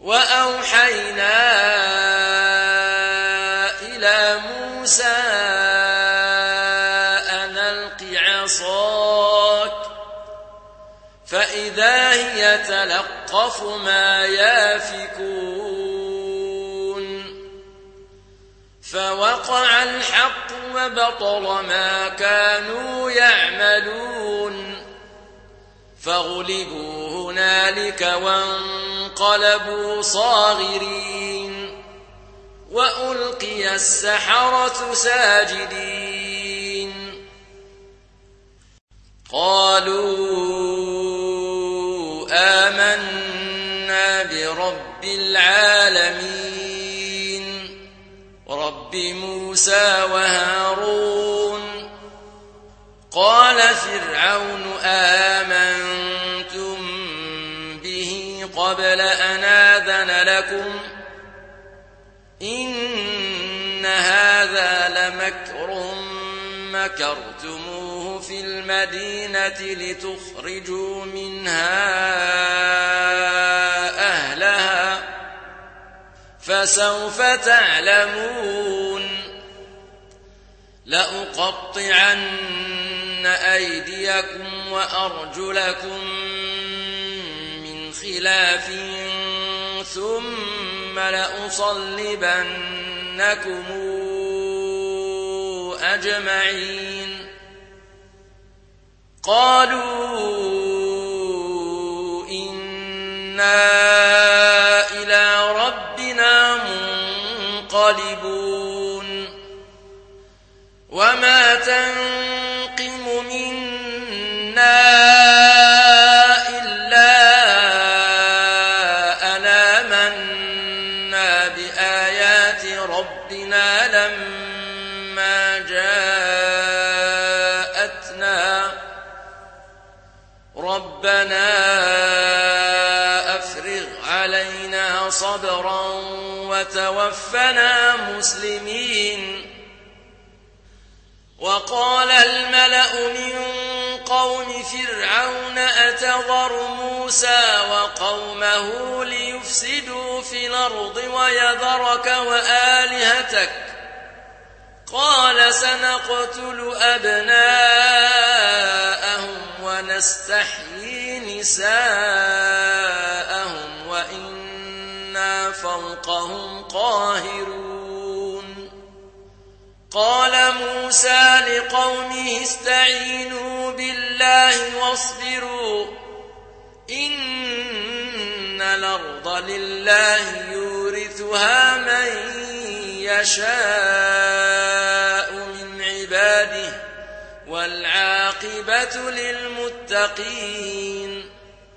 وأوحينا إلى موسى أن ألق عصاك فإذا هي تلقف ما يافكون فوقع الحق وبطل ما كانوا يعملون فغلبوا هنالك وانقلبوا صاغرين وألقي السحرة ساجدين قالوا آمنا برب العالمين رب موسى وهارون قال فرعون آمنتم به قبل أن آذن لكم إن هذا لمكر مكرتموه في المدينة لتخرجوا منها أهلها فسوف تعلمون لأقطعن أيديكم وأرجلكم من خلاف ثم لأصلبنكم أجمعين قالوا إنا إلى ربنا منقلبون وما تنقم منا إلا أن آمنا بآيات ربنا لما جاءتنا ربنا أفرغ علينا صبرا وتوفنا مسلمين وقال الملأ من قوم فرعون أتذر موسى وقومه ليفسدوا في الأرض ويذرك وآلهتك قال سنقتل أبناءهم ونستحيي نساءهم وإنا فوقهم قاهرون قال موسى لقومه استعينوا بالله واصبروا إن الأرض لله يورثها من يشاء من عباده والعاقبة للمتقين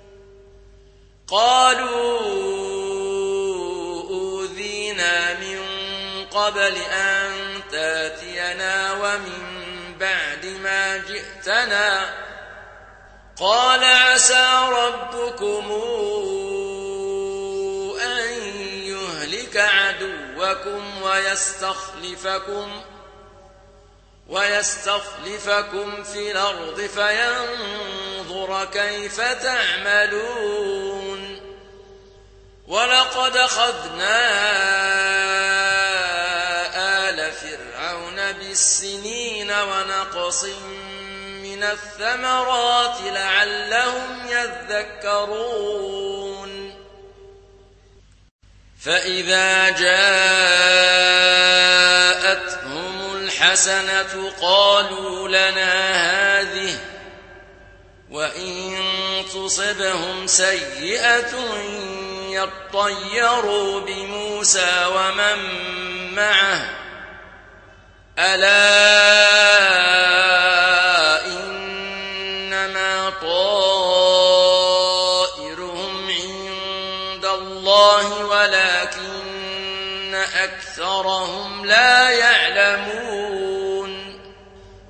قالوا أوذينا من قبل أن تاتينا ومن بعد ما جئتنا قال عسى ربكم أن يهلك عدوكم ويستخلفكم في الأرض فينظر كيف تعملون ولقد أخذنا آل فرعون بالسنين ونقص من الثمرات لعلهم يذكرون فإذا جاءتهم الحسنة قالوا لنا هذه وإن تصبهم سيئة يطيروا بموسى ومن معه ألا إنما طائرهم عند الله ولكن أكثرهم لا يعلمون